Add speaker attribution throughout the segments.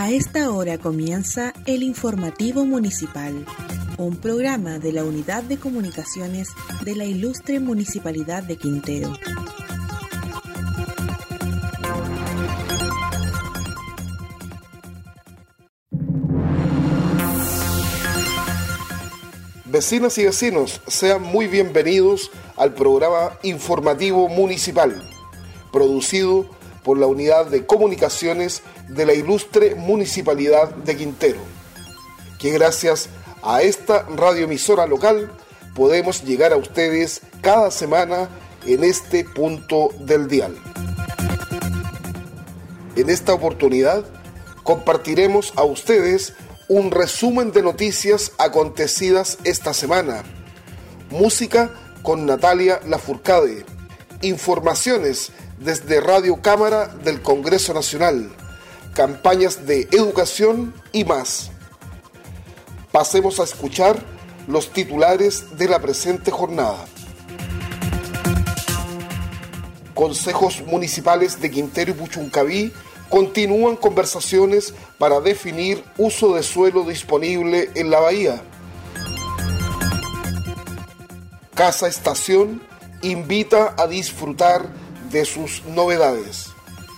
Speaker 1: A esta hora comienza el Informativo Municipal, un programa de la Unidad de Comunicaciones de la Ilustre Municipalidad de Quintero.
Speaker 2: Vecinas y vecinos, sean muy bienvenidos al programa Informativo Municipal, producido por la Unidad de Comunicaciones de la Ilustre Municipalidad de Quintero, que gracias a esta radioemisora local podemos llegar a ustedes cada semana en este punto del dial. En esta oportunidad compartiremos a ustedes un resumen de noticias acontecidas esta semana, música con Natalia Lafourcade, informaciones desde Radio Cámara del Congreso Nacional, campañas de educación y más. Pasemos a escuchar los titulares de la presente jornada. Consejos municipales de Quintero y Puchuncaví continúan conversaciones para definir uso de suelo disponible en la bahía. Casa Estación invita a disfrutar de sus novedades.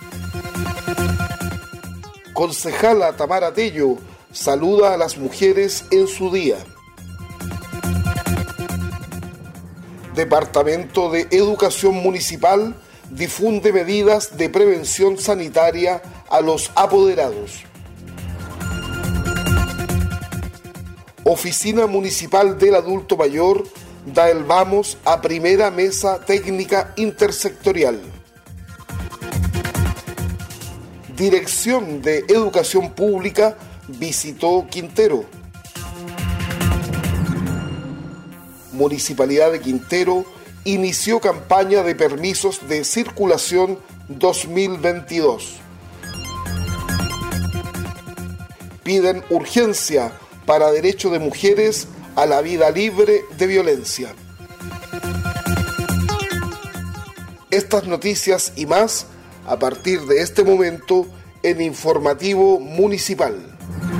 Speaker 2: Concejala Tamara Tello saluda a las mujeres en su día. Departamento de Educación Municipal difunde medidas de prevención sanitaria a los apoderados. Oficina Municipal del Adulto Mayor da el vamos a primera mesa técnica intersectorial. Dirección de Educación Pública visitó Quintero. Municipalidad de Quintero inició campaña de permisos de circulación 2022. Piden urgencia para derecho de mujeres a la vida libre de violencia. Estas noticias y más a partir de este momento en Informativo Municipal.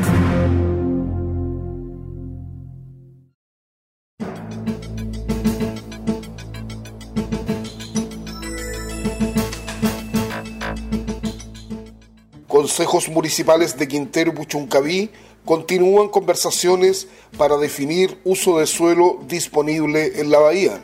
Speaker 2: Consejos municipales de Quintero y Puchuncaví continúan conversaciones para definir uso de suelo disponible en la bahía.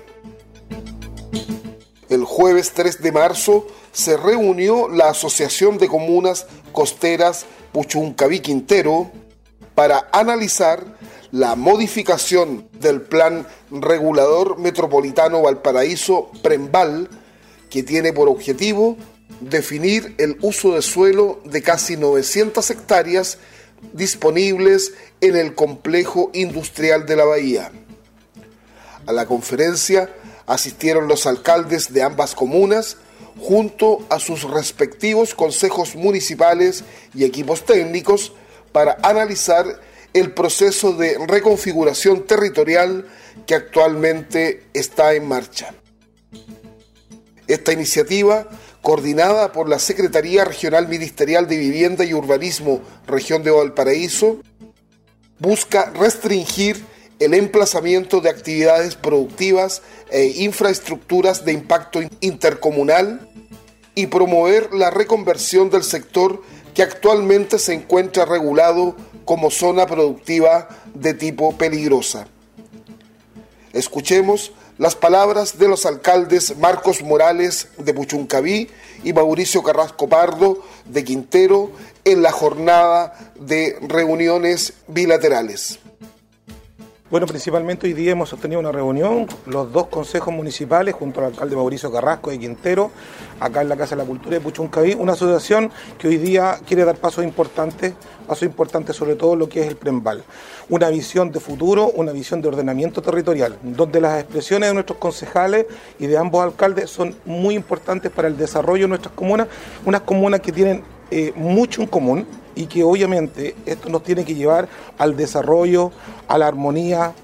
Speaker 2: El jueves 3 de marzo se reunió la Asociación de Comunas Costeras Puchuncaví-Quintero para analizar la modificación del Plan Regulador Metropolitano Valparaíso PREMVAL, que tiene por objetivo definir el uso de suelo de casi 900 hectáreas disponibles en el complejo industrial de la bahía. A la conferencia asistieron los alcaldes de ambas comunas junto a sus respectivos consejos municipales y equipos técnicos para analizar el proceso de reconfiguración territorial que actualmente está en marcha. Esta iniciativa, coordinada por la Secretaría Regional Ministerial de Vivienda y Urbanismo, Región de Valparaíso, busca restringir el emplazamiento de actividades productivas e infraestructuras de impacto intercomunal y promover la reconversión del sector que actualmente se encuentra regulado como zona productiva de tipo peligrosa. Escuchemos las palabras de los alcaldes Marcos Morales de Puchuncaví y Mauricio Carrasco Pardo de Quintero en la jornada de reuniones bilaterales.
Speaker 3: Bueno, principalmente hoy día hemos sostenido una reunión, los dos consejos municipales, junto al alcalde Mauricio Carrasco de Quintero, acá en la Casa de la Cultura de Puchuncaví, una asociación que hoy día quiere dar pasos importantes sobre todo lo que es el PREMVAL. Una visión de futuro, una visión de ordenamiento territorial, donde las expresiones de nuestros concejales y de ambos alcaldes son muy importantes para el desarrollo de nuestras comunas, unas comunas que tienen mucho en común y que obviamente esto nos tiene que llevar al desarrollo, a la armonía,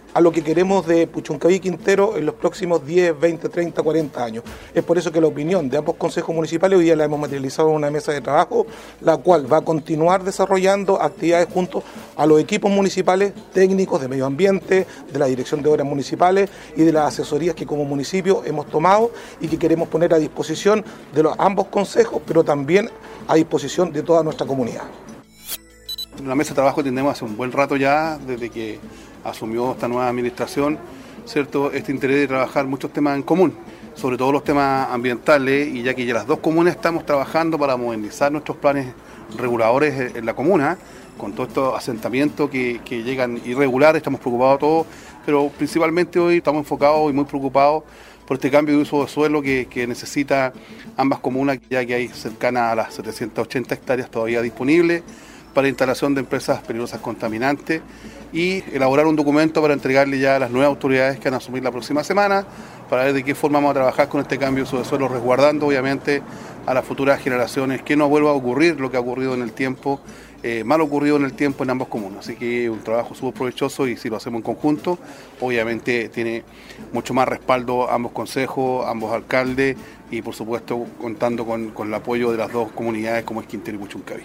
Speaker 3: a lo que queremos de Puchuncaví y Quintero en los próximos 10, 20, 30, 40 años. Es por eso que la opinión de ambos consejos municipales hoy día la hemos materializado en una mesa de trabajo, la cual va a continuar desarrollando actividades junto a los equipos municipales, técnicos de medio ambiente, de la Dirección de Obras Municipales y de las asesorías que como municipio hemos tomado y que queremos poner a disposición de ambos consejos, pero también a disposición de toda nuestra comunidad.
Speaker 4: En la mesa de trabajo tenemos hace un buen rato ya, desde que asumió esta nueva administración, ¿cierto?, este interés de trabajar muchos temas en común, sobre todo los temas ambientales, y ya que ya las dos comunas estamos trabajando para modernizar nuestros planes reguladores en la comuna, con todos estos asentamientos que llegan irregulares, estamos preocupados todos, pero principalmente hoy estamos enfocados y muy preocupados por este cambio de uso de suelo que necesita ambas comunas, ya que hay cercanas a las 780 hectáreas todavía disponibles para instalación de empresas peligrosas contaminantes, y elaborar un documento para entregarle ya a las nuevas autoridades que van a asumir la próxima semana, para ver de qué forma vamos a trabajar con este cambio de uso de suelo, resguardando obviamente a las futuras generaciones que no vuelva a ocurrir lo que ha ocurrido en el tiempo, mal ocurrido en el tiempo en ambas comunas. Así que un trabajo súper provechoso, y si lo hacemos en conjunto, obviamente tiene mucho más respaldo ambos consejos, ambos alcaldes, y por supuesto contando con el apoyo de las dos comunidades como es Quintero y Puchuncaví.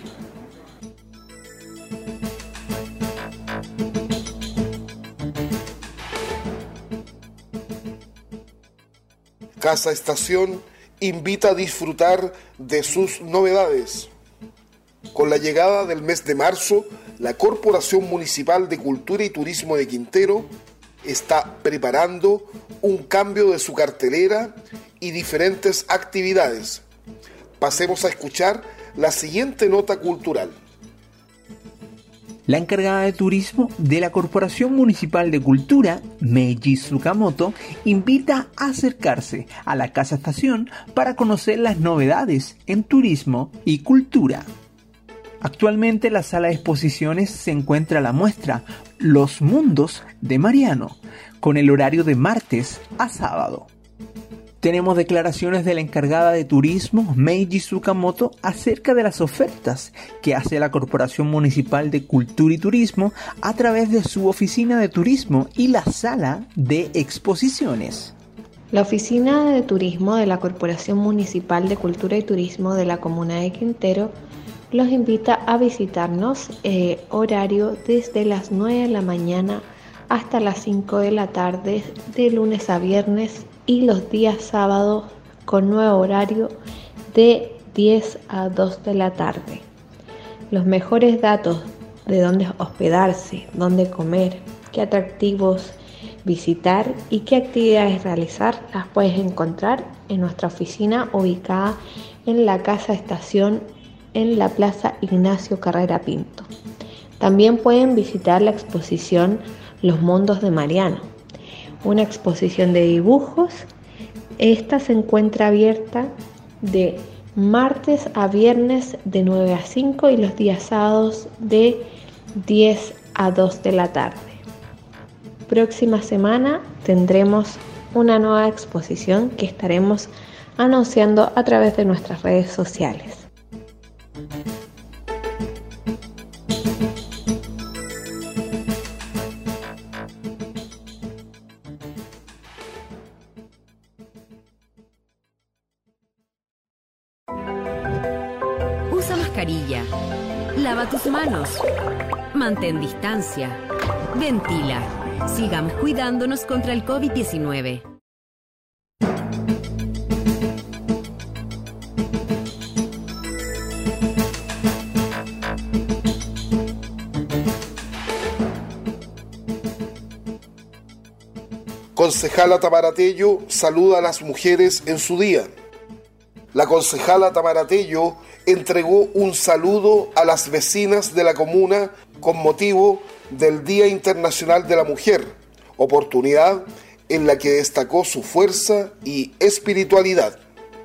Speaker 2: Casa Estación invita a disfrutar de sus novedades. Con la llegada del mes de marzo, la Corporación Municipal de Cultura y Turismo de Quintero está preparando un cambio de su cartelera y diferentes actividades. Pasemos a escuchar la siguiente nota cultural.
Speaker 5: La encargada de turismo de la Corporación Municipal de Cultura, Meiji Tsukamoto, invita a acercarse a la Casa Estación para conocer las novedades en turismo y cultura. Actualmente en la sala de exposiciones se encuentra la muestra Los Mundos de Mariano, con el horario de martes a sábado. Tenemos declaraciones de la encargada de turismo, Meiji Tsukamoto, acerca de las ofertas que hace la Corporación Municipal de Cultura y Turismo a través de su oficina de turismo y la sala de exposiciones.
Speaker 6: La oficina de turismo de la Corporación Municipal de Cultura y Turismo de la Comuna de Quintero los invita a visitarnos, horario desde las 9 de la mañana hasta las 5 de la tarde, de lunes a viernes, y los días sábados con nuevo horario de 10 a 2 de la tarde. Los mejores datos de dónde hospedarse, dónde comer, qué atractivos visitar y qué actividades realizar las puedes encontrar en nuestra oficina ubicada en la Casa Estación en la Plaza Ignacio Carrera Pinto. También pueden visitar la exposición Los Mundos de Mariano, una exposición de dibujos. Esta se encuentra abierta de martes a viernes de 9 a 5 y los días sábados de 10 a 2 de la tarde. Próxima semana tendremos una nueva exposición que estaremos anunciando a través de nuestras redes sociales.
Speaker 7: Usa mascarilla. Lava tus manos. Mantén distancia. Ventila. Sigamos cuidándonos contra el COVID-19.
Speaker 2: Concejala Tamaratello saluda a las mujeres en su día. La concejala Tamaratello entregó un saludo a las vecinas de la comuna con motivo del Día Internacional de la Mujer, oportunidad en la que destacó su fuerza y espiritualidad.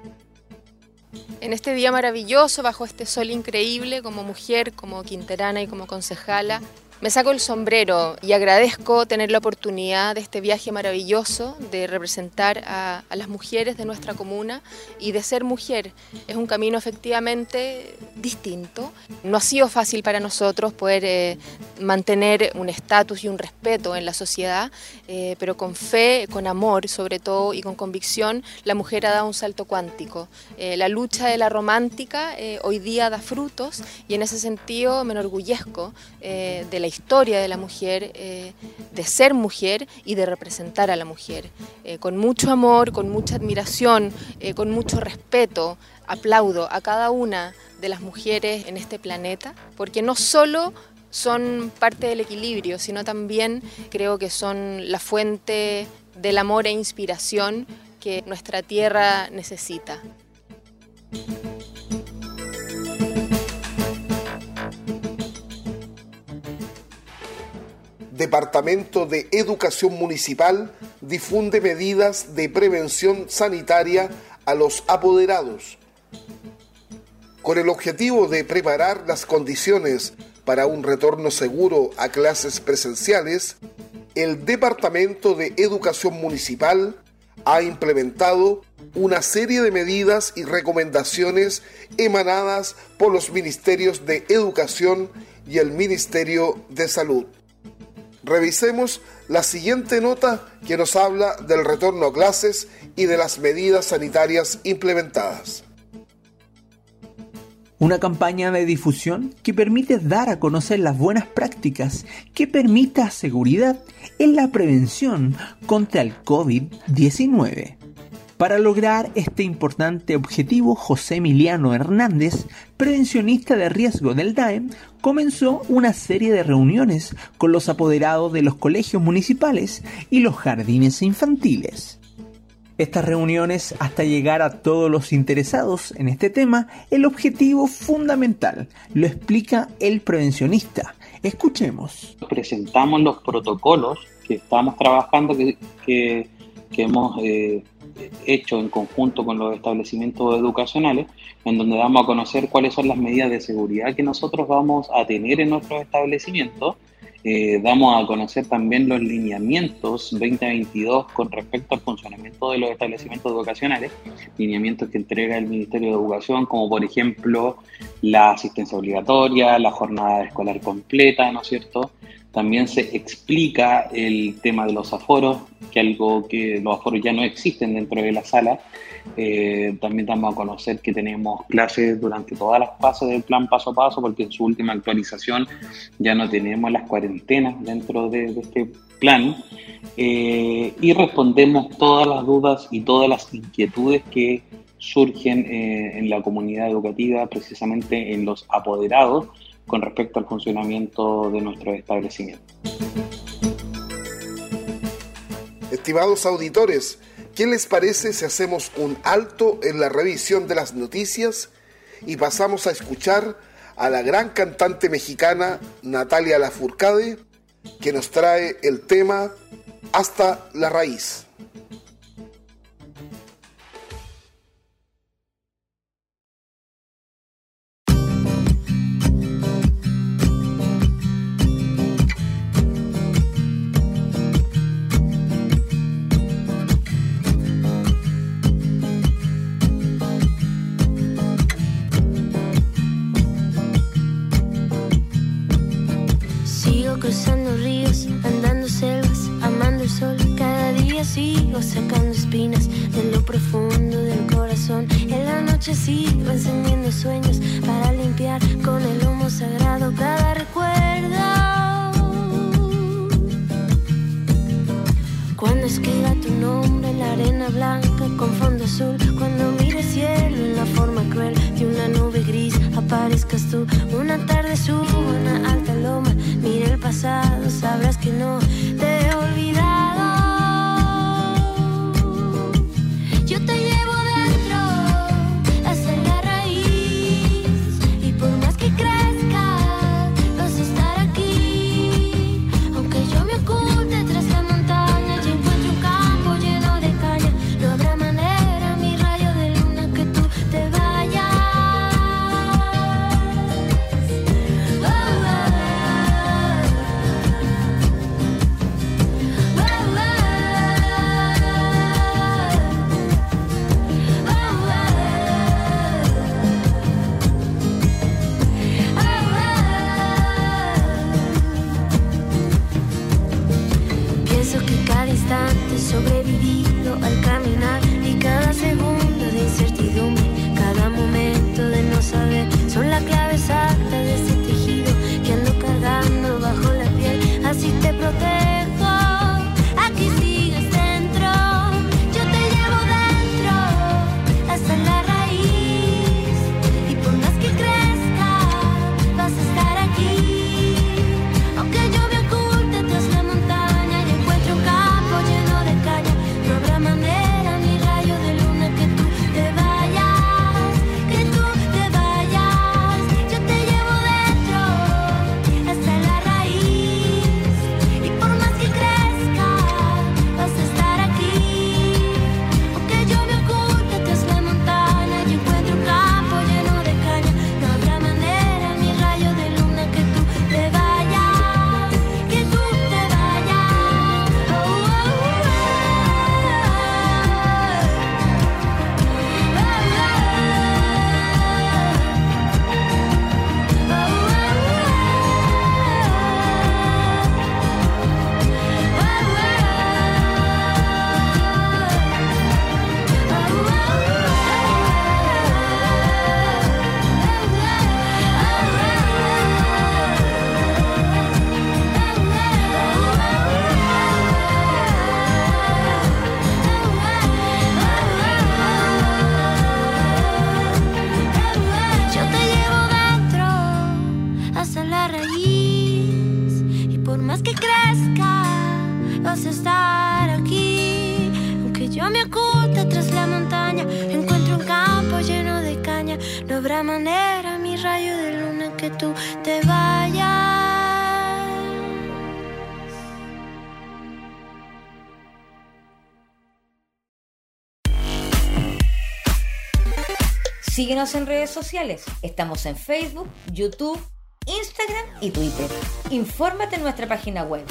Speaker 8: En este día maravilloso, bajo este sol increíble, como mujer, como quinterana y como concejala, Me saco el sombrero y agradezco tener la oportunidad de este viaje maravilloso, de representar a las mujeres de nuestra comuna y de ser mujer. Es un camino efectivamente distinto. No ha sido fácil para nosotros poder mantener un estatus y un respeto en la sociedad, pero con fe, con amor sobre todo y con convicción, la mujer ha dado un salto cuántico. La lucha de la romántica hoy día da frutos y en ese sentido me enorgullezco de la historia de la mujer, de ser mujer y de representar a la mujer. Con mucho amor, con mucha admiración, con mucho respeto, aplaudo a cada una de las mujeres en este planeta, porque no solo son parte del equilibrio, sino también creo que son la fuente del amor e inspiración que nuestra tierra necesita.
Speaker 2: Departamento de Educación Municipal difunde medidas de prevención sanitaria a los apoderados. Con el objetivo de preparar las condiciones para un retorno seguro a clases presenciales, el Departamento de Educación Municipal ha implementado una serie de medidas y recomendaciones emanadas por los Ministerios de Educación y el Ministerio de Salud. Revisemos la siguiente nota que nos habla del retorno a clases y de las medidas sanitarias implementadas.
Speaker 5: Una campaña de difusión que permite dar a conocer las buenas prácticas que permita seguridad en la prevención contra el COVID-19. Para lograr este importante objetivo, José Emiliano Hernández, prevencionista de riesgo del DAEM, comenzó una serie de reuniones con los apoderados de los colegios municipales y los jardines infantiles. Estas reuniones, hasta llegar a todos los interesados en este tema, el objetivo fundamental lo explica el prevencionista. Escuchemos.
Speaker 9: Presentamos los protocolos que estamos trabajando, que hemos hecho en conjunto con los establecimientos educacionales, en donde damos a conocer cuáles son las medidas de seguridad que nosotros vamos a tener en nuestros establecimientos. Damos a conocer también los lineamientos 2022 con respecto al funcionamiento de los establecimientos educacionales, lineamientos que entrega el Ministerio de Educación, como por ejemplo la asistencia obligatoria, la jornada escolar completa, ¿no es cierto? También se explica el tema de los aforos, que los aforos ya no existen dentro de la sala. También damos a conocer que tenemos clases durante todas las fases del plan paso a paso, porque en su última actualización ya no tenemos las cuarentenas dentro de este plan. Y respondemos todas las dudas y todas las inquietudes que surgen en la comunidad educativa, precisamente en los apoderados, con respecto al funcionamiento de nuestros establecimientos.
Speaker 2: Estimados auditores, ¿qué les parece si hacemos un alto en la revisión de las noticias y pasamos a escuchar a la gran cantante mexicana Natalia Lafourcade, que nos trae el tema Hasta la Raíz?
Speaker 10: Cruzando ríos, andando selvas, amando el sol. Cada día sigo sacando espinas de lo profundo del corazón. En la noche sigo encendiendo sueños para limpiar con el humo sagrado cada recuerdo. Cuando escriba tu nombre en la arena blanca con fondo azul, cuando mire el cielo en la forma cruel de una nube gris, aparezcas tú. Una tarde subo a una alta loma, mira el pasado, sabrás que no te he olvidado. Yo te llevo dentro hasta la raíz, y por más que crezca vas a estar aquí. Aunque yo me oculte tras la montaña y encuentre un campo lleno de caña, no habrá manera, mi rayo de luna, que tú te vayas. he sobrevivido al caminar y cada segundo de incertidumbre, cada momento de no saber, son la clave exacta de ese tejido que ando cargando bajo la piel. Así te protejo, aquí sigues dentro, yo te llevo dentro hasta la raíz, y por más que crezca vas a estar aquí. Aunque yo me oculte tras la montaña y encuentre un campo lleno de caña, no habrá manera ni rayo de luna que tú te vayas, que tú te vayas. Yo te llevo dentro hasta la raíz, y por más que crezca vas a estar aquí. Aunque yo me oculte tras la montaña y encuentre un campo lleno de caña, no habrá manera ni rayo de luna que tú te vayas, que tú te vayas. Oh, oh, yo te llevo dentro hasta la raíz, y por más que crezca vas a estar aquí. Aunque yo me oculte tras la montaña, encuentro un campo lleno de caña, no habrá manera, mi rayo de luna, que tú te vayas.
Speaker 11: Síguenos en redes sociales. Estamos en Facebook, YouTube, Instagram y Twitter. Infórmate en nuestra página web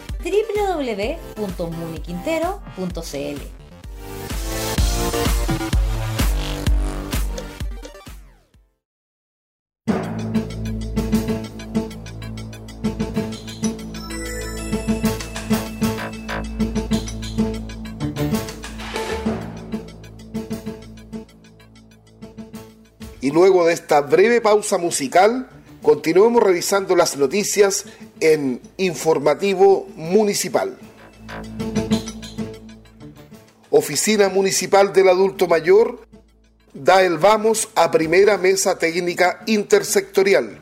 Speaker 11: www.muniquintero.cl.
Speaker 2: Y luego de esta breve pausa musical, continuemos revisando las noticias en Informativo Municipal. Oficina Municipal del Adulto Mayor da el vamos a primera mesa técnica intersectorial.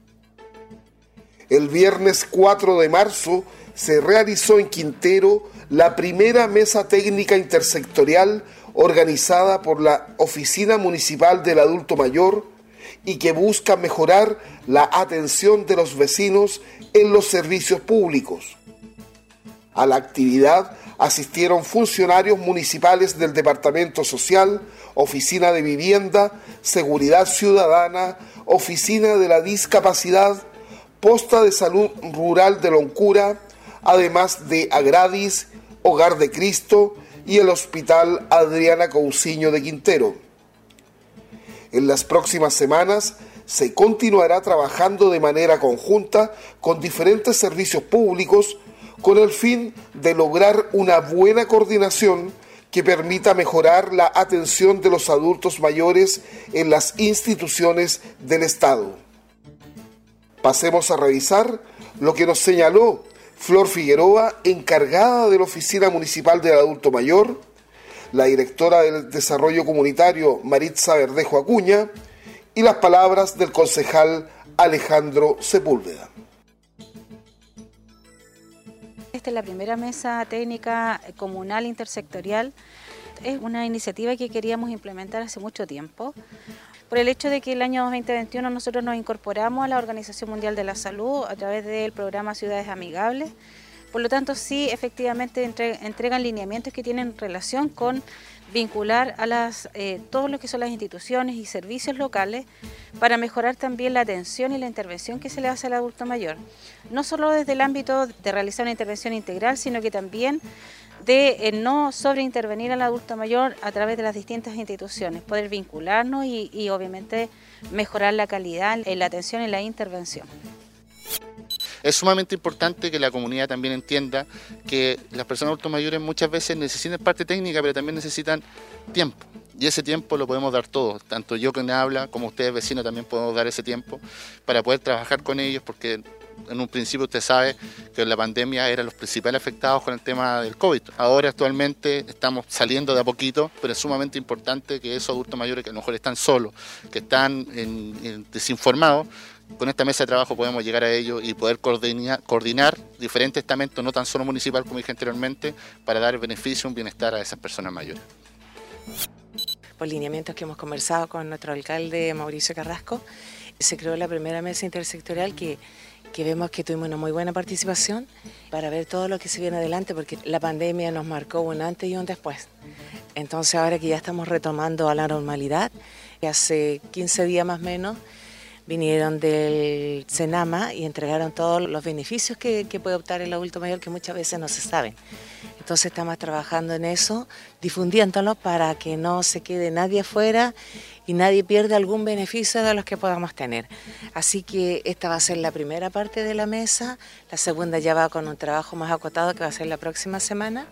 Speaker 2: El viernes 4 de marzo se realizó en Quintero la primera mesa técnica intersectorial organizada por la Oficina Municipal del Adulto Mayor y que busca mejorar la atención de los vecinos en los servicios públicos. A la actividad asistieron funcionarios municipales del Departamento Social, Oficina de Vivienda, Seguridad Ciudadana, Oficina de la Discapacidad, Posta de Salud Rural de Loncura, además de Agradis, Hogar de Cristo y el Hospital Adriana Cousiño de Quintero. En las próximas semanas se continuará trabajando de manera conjunta con diferentes servicios públicos con el fin de lograr una buena coordinación que permita mejorar la atención de los adultos mayores en las instituciones del Estado. Pasemos a revisar lo que nos señaló Flor Figueroa, encargada de la Oficina Municipal del Adulto Mayor, la directora del Desarrollo Comunitario Maritza Verdejo Acuña y las palabras del concejal Alejandro Sepúlveda.
Speaker 12: Esta es la primera mesa técnica comunal intersectorial. Es una iniciativa que queríamos implementar hace mucho tiempo, por el hecho de que el año 2021 nosotros nos incorporamos a la Organización Mundial de la Salud a través del programa Ciudades Amigables. Por lo tanto, sí, efectivamente entregan lineamientos que tienen relación con vincular a todo lo que son las instituciones y servicios locales para mejorar también la atención y la intervención que se le hace al adulto mayor. No solo desde el ámbito de realizar una intervención integral, sino que también de no sobreintervenir al adulto mayor a través de las distintas instituciones, poder vincularnos y obviamente mejorar la calidad en la atención y la intervención.
Speaker 13: Es sumamente importante que la comunidad también entienda que las personas adultos mayores muchas veces necesitan parte técnica, pero también necesitan tiempo. Y ese tiempo lo podemos dar todos, tanto yo que me habla como ustedes vecinos también podemos dar ese tiempo para poder trabajar con ellos, porque en un principio usted sabe que la pandemia eran los principales afectados con el tema del COVID. Ahora actualmente estamos saliendo de a poquito, pero es sumamente importante que esos adultos mayores que a lo mejor están solos, que están desinformados, con esta mesa de trabajo podemos llegar a ellos y poder coordinar diferentes estamentos, no tan solo municipal como dije anteriormente, para dar beneficio, un bienestar a esas personas mayores.
Speaker 14: Por lineamientos que hemos conversado con nuestro alcalde Mauricio Carrasco, se creó la primera mesa intersectorial que vemos que tuvimos una muy buena participación para ver todo lo que se viene adelante, porque la pandemia nos marcó un antes y un después. Entonces ahora que ya estamos retomando a la normalidad, hace 15 días más o menos, vinieron del Senama y entregaron todos los beneficios que puede optar el adulto mayor, que muchas veces no se saben. Entonces estamos trabajando en eso, difundiéndolo para que no se quede nadie afuera y nadie pierda algún beneficio de los que podamos tener. Así que esta va a ser la primera parte de la mesa, la segunda ya va con un trabajo más acotado que va a ser la próxima semana.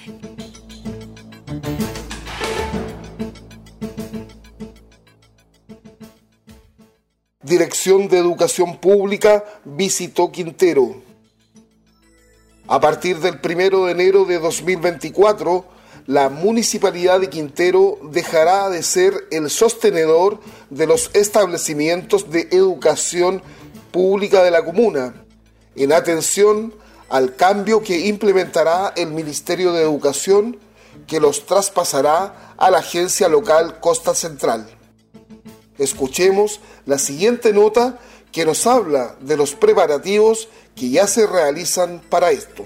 Speaker 2: Dirección de Educación Pública visitó Quintero. A partir del 1 de enero de 2024, la Municipalidad de Quintero dejará de ser el sostenedor de los establecimientos de educación pública de la comuna, en atención al cambio que implementará el Ministerio de Educación, que los traspasará a la agencia local Costa Central. Escuchemos la siguiente nota que nos habla de los preparativos que ya se realizan para esto.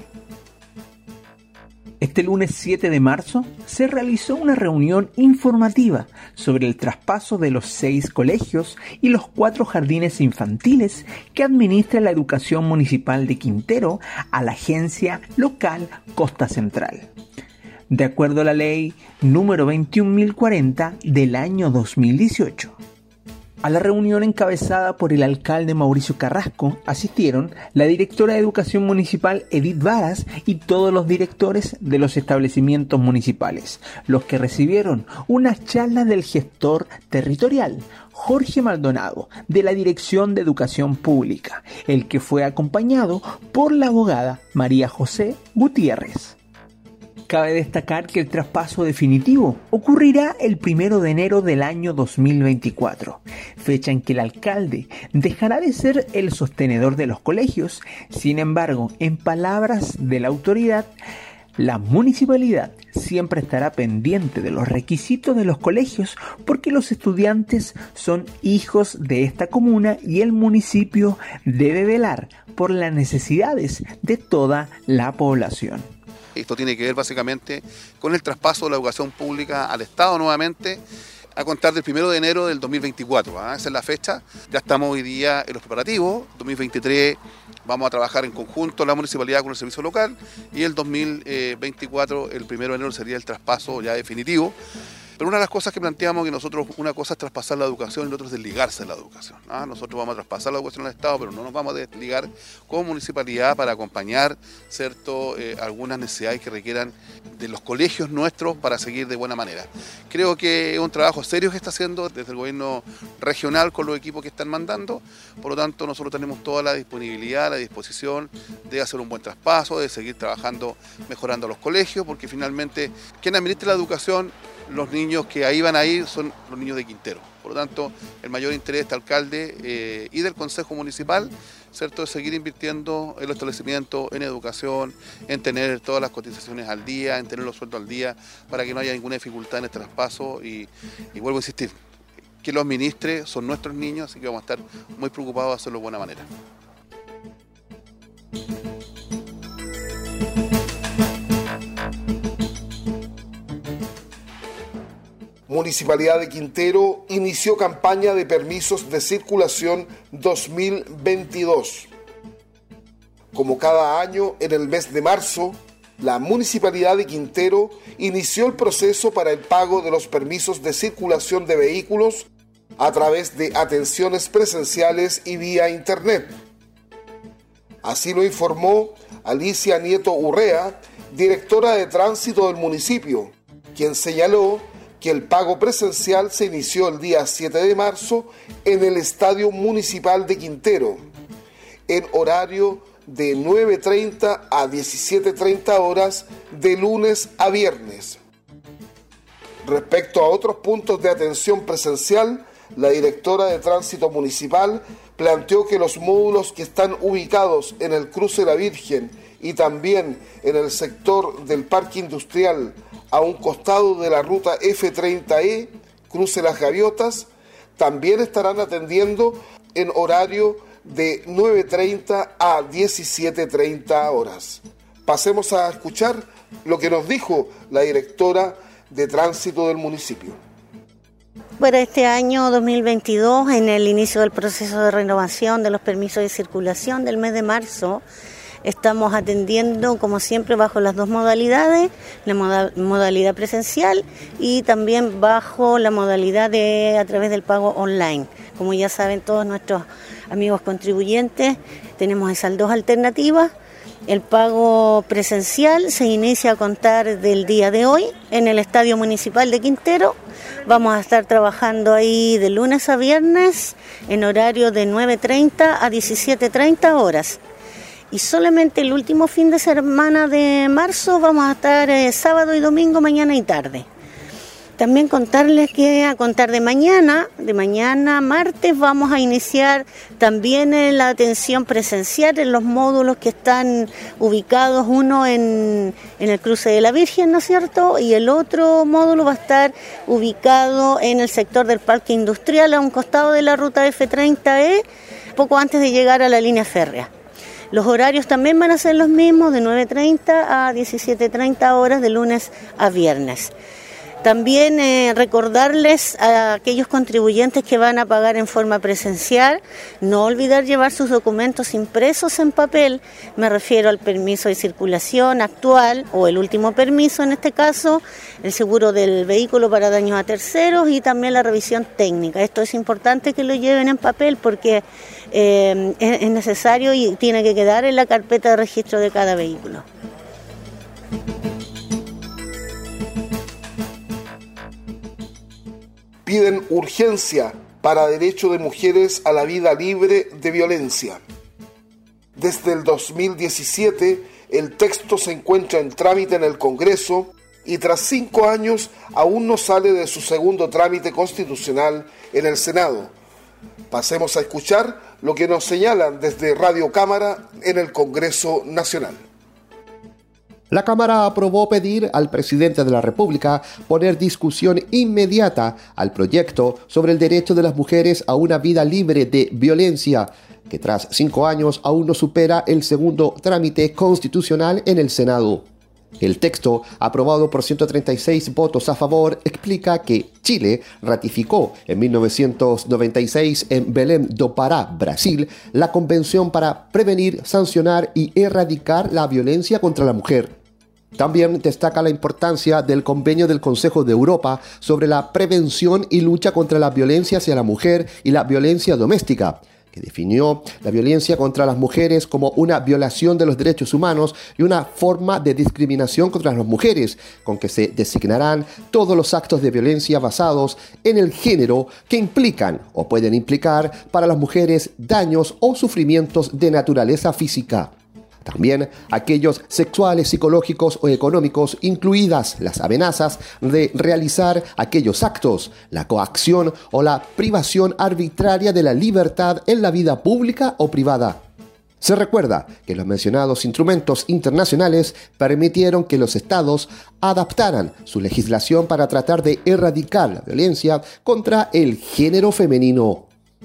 Speaker 5: Este lunes 7 de marzo se realizó una reunión informativa sobre el traspaso de los 6 colegios y los 4 jardines infantiles que administra la educación municipal de Quintero a la agencia local Costa Central. De acuerdo a la ley número 21.040 del año 2018. A la reunión encabezada por el alcalde Mauricio Carrasco asistieron la directora de Educación Municipal Edith Varas y todos los directores de los establecimientos municipales, los que recibieron una charla del gestor territorial Jorge Maldonado de la Dirección de Educación Pública, el que fue acompañado por la abogada María José Gutiérrez. Cabe destacar que el traspaso definitivo ocurrirá el 1 de enero del año 2024, fecha en que el alcalde dejará de ser el sostenedor de los colegios. Sin embargo, en palabras de la autoridad, la municipalidad siempre estará pendiente de los requisitos de los colegios porque los estudiantes son hijos de esta comuna y el municipio debe velar por las necesidades de toda la población.
Speaker 4: Esto tiene que ver básicamente con el traspaso de la educación pública al Estado nuevamente a contar del 1 de enero del 2024. Esa es la fecha. Ya estamos hoy día en los preparativos. 2023 vamos a trabajar en conjunto la municipalidad con el servicio local y el 2024, el 1 de enero sería el traspaso ya definitivo. Pero una de las cosas que planteamos que nosotros, una cosa es traspasar la educación y la otra es desligarse de la educación. Nosotros vamos a traspasar la educación al Estado, pero no nos vamos a desligar como municipalidad para acompañar, ¿cierto?, algunas necesidades que requieran de los colegios nuestros para seguir de buena manera. Creo que es un trabajo serio que está haciendo desde el gobierno regional con los equipos que están mandando. Por lo tanto, nosotros tenemos toda la disponibilidad, la disposición de hacer un buen traspaso, de seguir trabajando, mejorando los colegios, porque finalmente quien administra la educación, los niños que ahí van a ir son los niños de Quintero. Por lo tanto, el mayor interés de este alcalde y del Consejo Municipal, ¿cierto?, es seguir invirtiendo en los establecimientos, en educación, en tener todas las cotizaciones al día, en tener los sueldos al día, para que no haya ninguna dificultad en este traspaso. Y vuelvo a insistir, que los administre son nuestros niños, así que vamos a estar muy preocupados de hacerlo de buena manera.
Speaker 2: Municipalidad de Quintero inició campaña de permisos de circulación 2022. Como cada año, en el mes de marzo, la Municipalidad de Quintero inició el proceso para el pago de los permisos de circulación de vehículos a través de atenciones presenciales y vía Internet. Así lo informó Alicia Nieto Urrea, directora de tránsito del municipio, quien señaló que el pago presencial se inició el día 7 de marzo en el Estadio Municipal de Quintero, en horario de 9:30 a 17:30 horas de lunes a viernes. Respecto a otros puntos de atención presencial, la directora de Tránsito Municipal planteó que los módulos que están ubicados en el Cruce La Virgen y también en el sector del Parque Industrial a un costado de la ruta F30E, Cruce Las Gaviotas, también estarán atendiendo en horario de 9:30 a 17:30 horas. Pasemos a escuchar lo que nos dijo la directora de Tránsito del municipio.
Speaker 15: Para este año 2022, en el inicio del proceso de renovación de los permisos de circulación del mes de marzo, estamos atendiendo, como siempre, bajo las dos modalidades, la modalidad presencial y también bajo la modalidad a través del pago online. Como ya saben todos nuestros amigos contribuyentes, tenemos esas dos alternativas. El pago presencial se inicia a contar del día de hoy en el Estadio Municipal de Quintero. Vamos a estar trabajando ahí de lunes a viernes en horario de 9:30 a 17:30 horas. Y solamente el último fin de semana de marzo vamos a estar sábado y domingo, mañana y tarde. También contarles que a contar de mañana martes, vamos a iniciar también la atención presencial en los módulos que están ubicados, uno en el Cruce de la Virgen, ¿no es cierto? Y el otro módulo va a estar ubicado en el sector del Parque Industrial, a un costado de la ruta F30E, poco antes de llegar a la línea férrea. Los horarios también van a ser los mismos, de 9:30 a 17:30 horas, de lunes a viernes. También recordarles a aquellos contribuyentes que van a pagar en forma presencial, no olvidar llevar sus documentos impresos en papel. Me refiero al permiso de circulación actual o el último permiso en este caso, el seguro del vehículo para daños a terceros y también la revisión técnica. Esto es importante que lo lleven en papel porque es necesario y tiene que quedar en la carpeta de registro de cada vehículo.
Speaker 2: Piden urgencia para derecho de mujeres a la vida libre de violencia. Desde el 2017, el texto se encuentra en trámite en el Congreso y tras 5 años aún no sale de su segundo trámite constitucional en el Senado. Pasemos a escuchar lo que nos señalan desde Radio Cámara en el Congreso Nacional.
Speaker 16: La Cámara aprobó pedir al presidente de la República poner discusión inmediata al proyecto sobre el derecho de las mujeres a una vida libre de violencia, que tras 5 años aún no supera el segundo trámite constitucional en el Senado. El texto, aprobado por 136 votos a favor, explica que Chile ratificó en 1996 en Belém do Pará, Brasil, la Convención para prevenir, sancionar y erradicar la violencia contra la mujer. También destaca la importancia del Convenio del Consejo de Europa sobre la prevención y lucha contra la violencia hacia la mujer y la violencia doméstica, que definió la violencia contra las mujeres como una violación de los derechos humanos y una forma de discriminación contra las mujeres, con que se designarán todos los actos de violencia basados en el género que implican o pueden implicar para las mujeres daños o sufrimientos de naturaleza física. También aquellos sexuales, psicológicos o económicos, incluidas las amenazas de realizar aquellos actos, la coacción o la privación arbitraria de la libertad en la vida pública o privada. Se recuerda que los mencionados instrumentos internacionales permitieron que los estados adaptaran su legislación para tratar de erradicar la violencia contra el género femenino.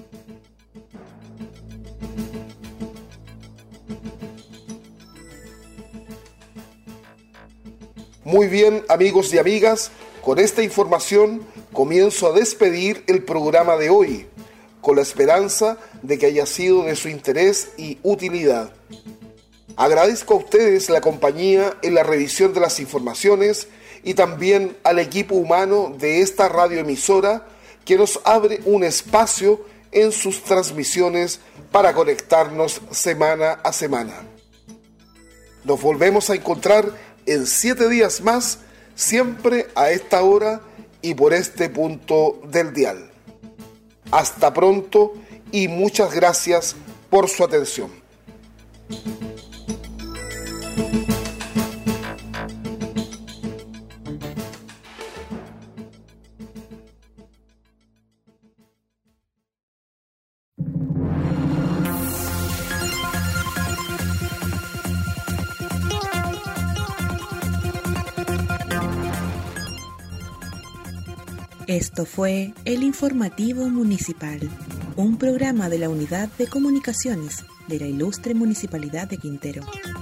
Speaker 2: Muy bien, amigos y amigas, con esta información comienzo a despedir el programa de hoy, con la esperanza de que haya sido de su interés y utilidad. Agradezco a ustedes la compañía en la revisión de las informaciones y también al equipo humano de esta radioemisora que nos abre un espacio en sus transmisiones para conectarnos semana a semana. Nos volvemos a encontrar en 7 días más, siempre a esta hora y por este punto del dial. Hasta pronto y muchas gracias por su atención.
Speaker 1: Esto fue el Informativo Municipal, un programa de la Unidad de Comunicaciones de la Ilustre Municipalidad de Quintero.